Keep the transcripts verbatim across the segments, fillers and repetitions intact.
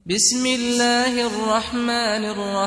بسم الله الرحمن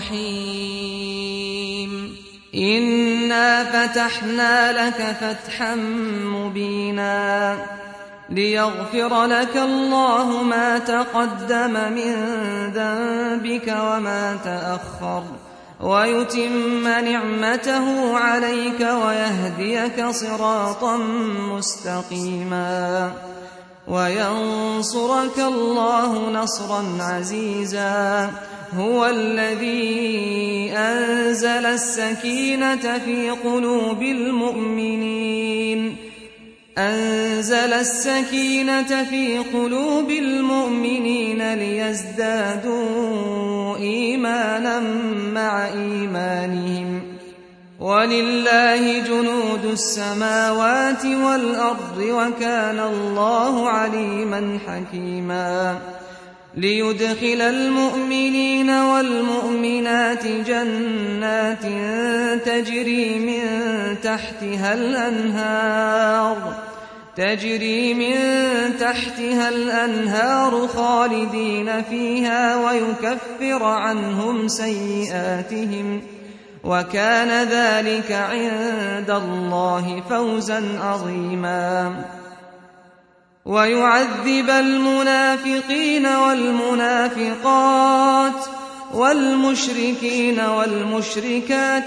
الرحيم إنا فتحنا لك فتحا مبينا ليغفر لك الله ما تقدم من ذنبك وما تأخر ويتم نعمته عليك ويهديك صراطا مستقيما وينصرك الله نصرا عزيزا هو الذي أنزل السكينة في قلوب المؤمنين أنزل السكينة في قلوب المؤمنين ليزدادوا إيمانا مع إيمانهم ولله جنود السماوات والأرض وكان الله عليما حكيما ليدخل المؤمنين والمؤمنات جنات تجري من تحتها الأنهار تجري من تحتها الأنهار خالدين فيها ويكفر عنهم سيئاتهم وكان ذلك عند الله فوزا عظيما ويعذب المنافقين والمنافقات والمشركين والمشركات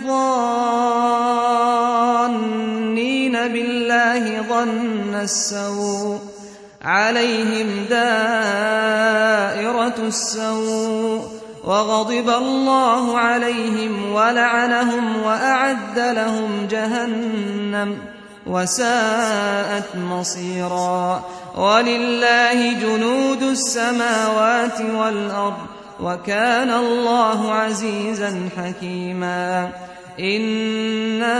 الظانين بالله ظن السوء عليهم دائرة السوء وغضب الله عليهم ولعنهم وأعد لهم جهنم وساءت مصيرا ولله جنود السماوات والأرض وكان الله عزيزا حكيما إنا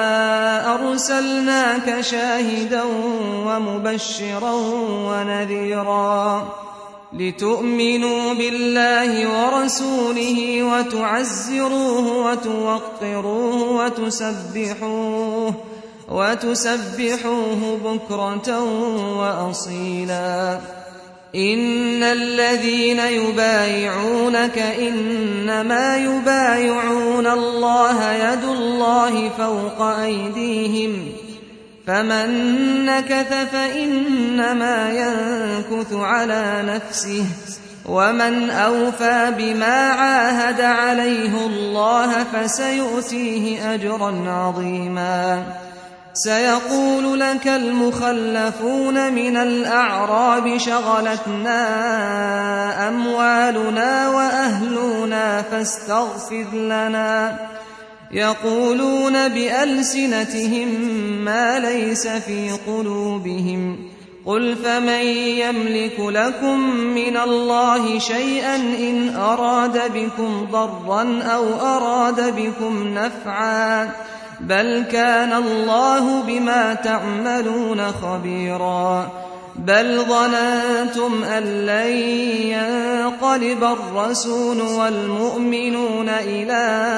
أرسلناك شاهدا ومبشرا ونذيرا لتؤمنوا بالله ورسوله وتعزروه وتوقروه وتسبحوه وتسبحوه بكرة وأصيلا إن الذين يبايعونك إنما يبايعون الله يد الله فوق أيديهم فمن نكث فإنما ينكث على نفسه ومن أوفى بما عاهد عليه الله فسيؤتيه أجرا عظيما سيقول لك المخلفون من الأعراب شغلتنا أموالنا وأهلنا فاستغفر لنا يقولون بألسنتهم ما ليس في قلوبهم قل فمن يملك لكم من الله شيئا إن أراد بكم ضرا أو أراد بكم نفعا بل كان الله بما تعملون خبيرا بل ظننتم أن لن ينقلب الرسول والمؤمنون إلى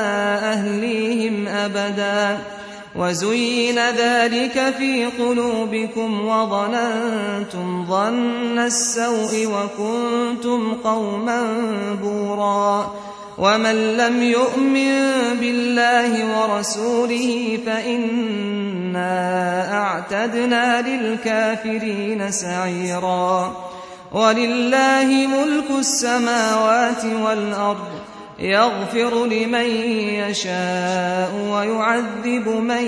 أهليهم أبدا وزين ذلك في قلوبكم وظننتم ظن السوء وكنتم قوما بورا ومن لم يؤمن بالله ورسوله فإنا أعتدنا للكافرين سعيرا ولله ملك السماوات والأرض يغفر لمن يشاء ويعذب من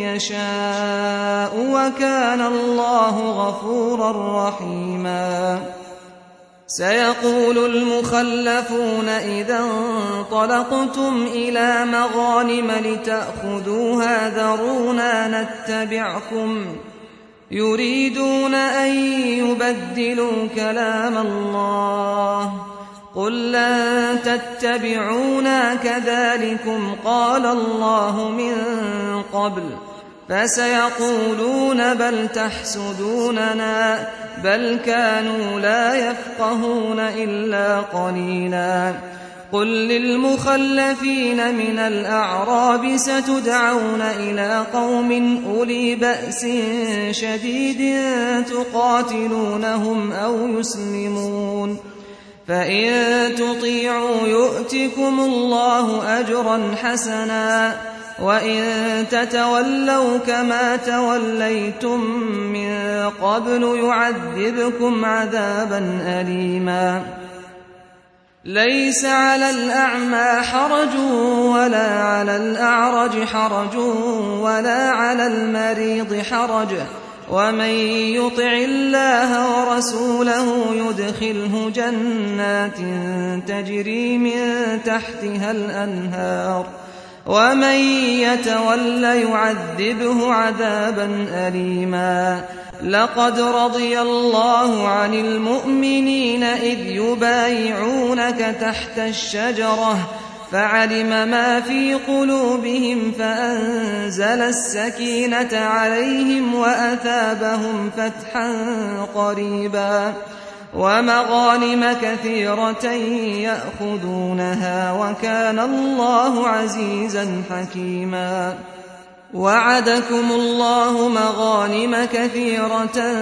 يشاء وكان الله غفورا رحيما سيقول المخلفون إذا انطلقتم إلى مغانم لتأخذوها ذرونا نتبعكم يريدون أن يبدلوا كلام الله قل لن تتبعونا كذلكم قال الله من قبل فسيقولون بل تحسدوننا بل كانوا لا يفقهون إلا قليلا قل للمخلفين من الأعراب ستدعون إلى قوم أولي بأس شديد تقاتلونهم أو يسلمون فإن تطيعوا يؤتكم الله أجرا حسنا وإن تتولوا كما توليتم من قبل يعذبكم عذابا أليما ليس على الأعمى حرج ولا على الأعرج حرج ولا على المريض حرج ومن يطع الله ورسوله يدخله جنات تجري من تحتها الأنهار ومن يتول يعذبه عذابا أليما لقد رضي الله عن المؤمنين إذ يبايعونك تحت الشجرة فعلم ما في قلوبهم فأنزل السكينة عليهم وأثابهم فتحا قريبا ومغانم كثيرة يأخذونها وكان الله عزيزا حكيما وعدكم الله مغانم كثيرة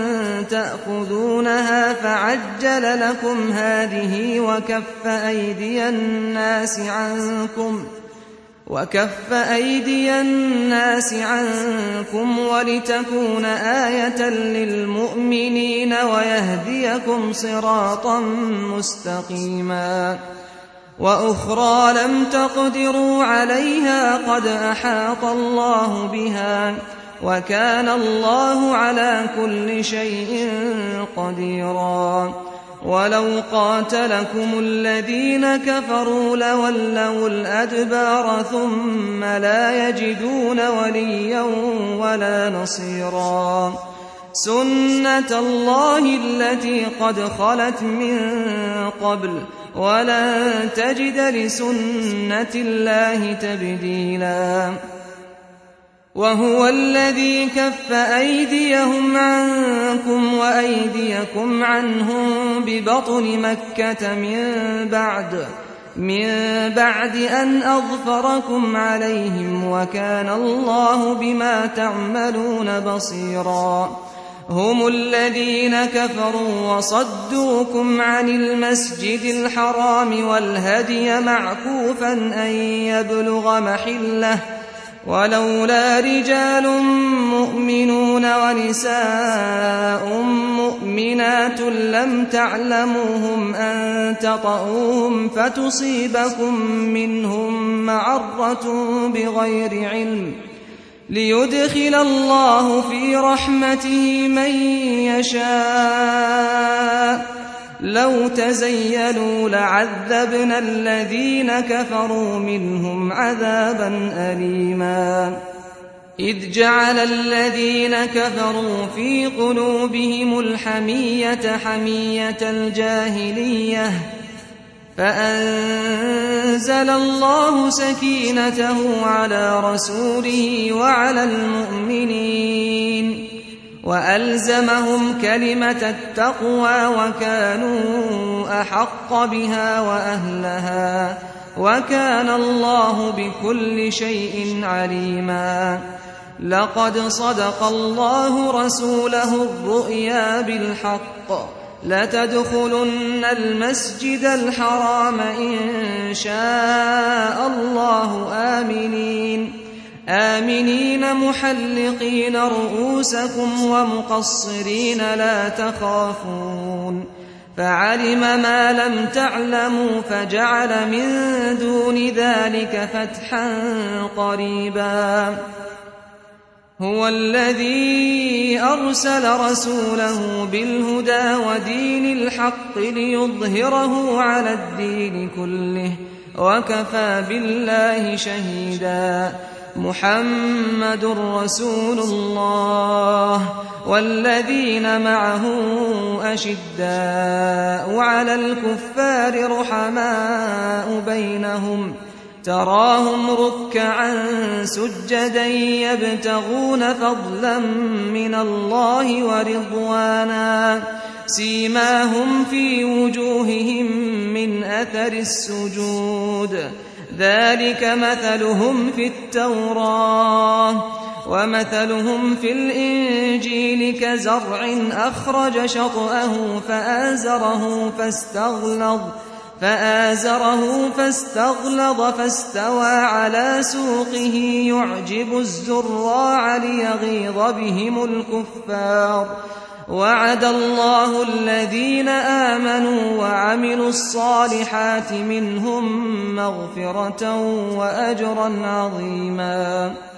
تأخذونها فعجل لكم هذه وكف أيدي الناس عنكم وكف أيدي الناس عنكم ولتكون آية للمؤمنين ويهديكم صراطا مستقيما وأخرى لم تقدروا عليها قد أحاط الله بها وكان الله على كل شيء قديرا ولو قاتلكم الذين كفروا لولوا الأدبار ثم لا يجدون وليا ولا نصيرا سنة الله التي قد خلت من قبل ولن تجد لسنة الله تبديلا وهو الذي كف أيديهم عنكم وأيديكم عنهم ببطن مكة من بعد من بعد أن أظفركم عليهم وكان الله بما تعملون بصيرا هم الذين كفروا وصدوكم عن المسجد الحرام والهدي معكوفا أن يبلغ محله ولولا رجال مؤمنون ونساء مؤمنات لم تعلموهم أن تطؤوهم فتصيبكم منهم معرة بغير علم ليدخل الله في رحمته من يشاء لو تزيلوا لعذبنا الذين كفروا منهم عذابا أليما إذ جعل الذين كفروا في قلوبهم الحمية حمية الجاهلية فأنزل الله سكينته على رسوله وعلى المؤمنين وألزمهم كلمة التقوى وكانوا أحق بها وأهلها وكان الله بكل شيء عليما لقد صدق الله رسوله الرؤيا بالحق لتدخلن المسجد الحرام إن شاء الله آمنين آمنين محلقين رؤوسكم ومقصرين لا تخافون فعلم ما لم تعلموا فجعل من دون ذلك فتحا قريبا هو الذي أرسل رسوله بالهدى ودين الحق ليظهره على الدين كله وكفى بالله شهيدا محمد رسول الله والذين معه أشداء على الكفار رحماء بينهم تراهم ركعا سجدا يبتغون فضلا من الله ورضوانا سيماهم في وجوههم من أثر السجود ذلك مثلهم في التوراة ومثلهم في الإنجيل كزرع أخرج شطأه فآزره فاستغلظ فآزره فاستغلظ فاستوى على سوقه يعجب الزراع ليغيظ بهم الكفار وعد الله الذين آمنوا وعملوا الصالحات منهم مغفرة وأجرا عظيما